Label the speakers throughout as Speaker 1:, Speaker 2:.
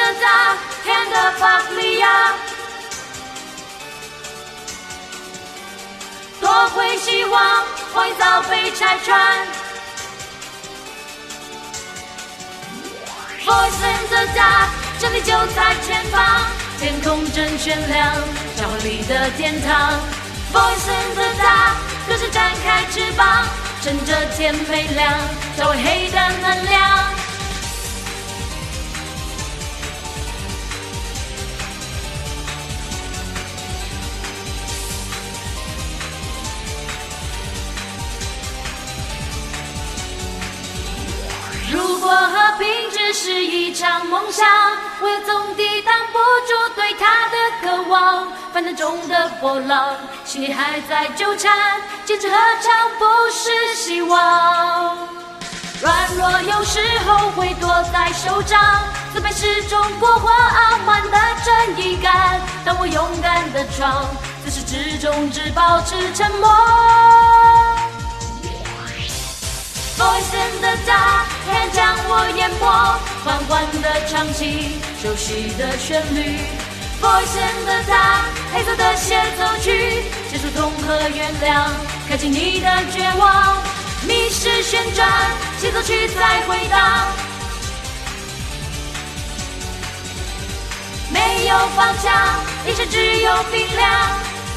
Speaker 1: 的家，黑暗的法布利亚，夺回希望，荒野早被拆穿。Voice in the dark， 真理就在前方，天空正绚亮，召唤里的天堂。Voice in the dark， 歌声展开翅膀，趁着天没亮，召唤黑的能量。如果和平只是一场梦想，我也总抵挡不住对它的渴望。烦恼中的波浪，心里还在纠缠，坚持何尝不是希望？软弱有时候会躲在手掌，自卑始终过活傲慢的正义感。当我勇敢地闯，自始至终只保持沉默。Voice in the dark， 黑暗将我淹没，缓缓地唱起熟悉的旋律。Voice in the dark， 黑色的协奏曲，结束痛和原谅，开启你的绝望。迷失旋转，协奏曲在回荡，没有方向，一生只有冰凉。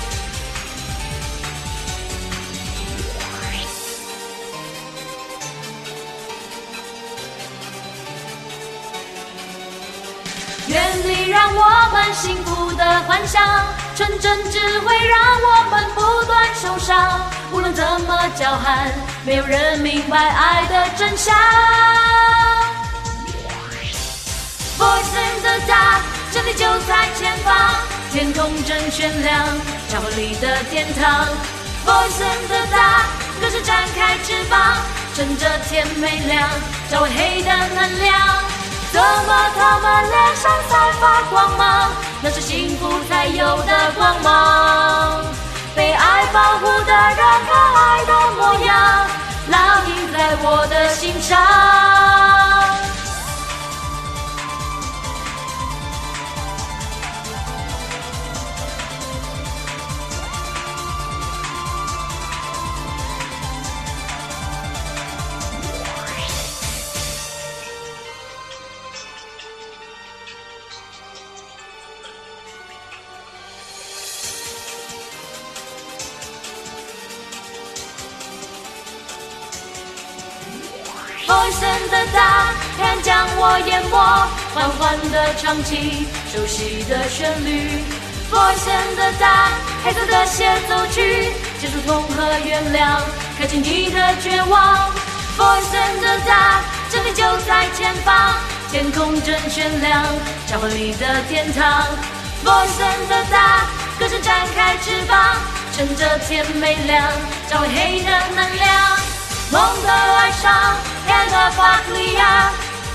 Speaker 1: 远离让我们幸福的幻想，纯真只会让我们不断受伤。无论怎么叫喊，没有人明白爱的真相。Voice in the dark， 真理就在前方，天空正绚亮，召唤里的天堂。Voice in the dark， 歌声展开翅膀，趁着天没亮，召唤黑的能量。怎么他们脸上散发光芒？那是幸福才有的光芒。被爱保护的人，可爱的模样，烙印在我的心上。Voice in the dark， 黑暗将我淹没，缓缓地唱起熟悉的旋律。Voice in the dark， 黑色的协奏曲，结束痛和原谅，开启你的绝望。Voice in the dark， 真理就在前方，天空正绚亮，召唤里的天堂。Voice in the dark， 歌声展开翅膀，趁着天没亮，召唤黑的能量。梦的爱上黑暗的法布利亚，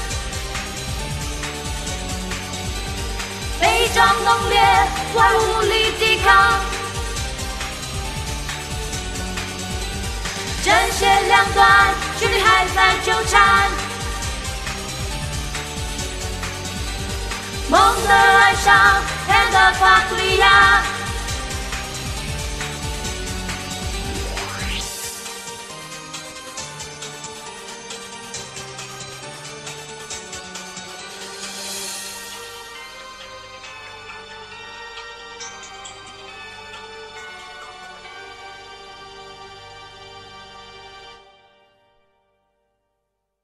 Speaker 1: 悲壮浓烈，我无力抵抗。针线两端，距离还在纠缠。梦的爱上黑暗的法布利亚。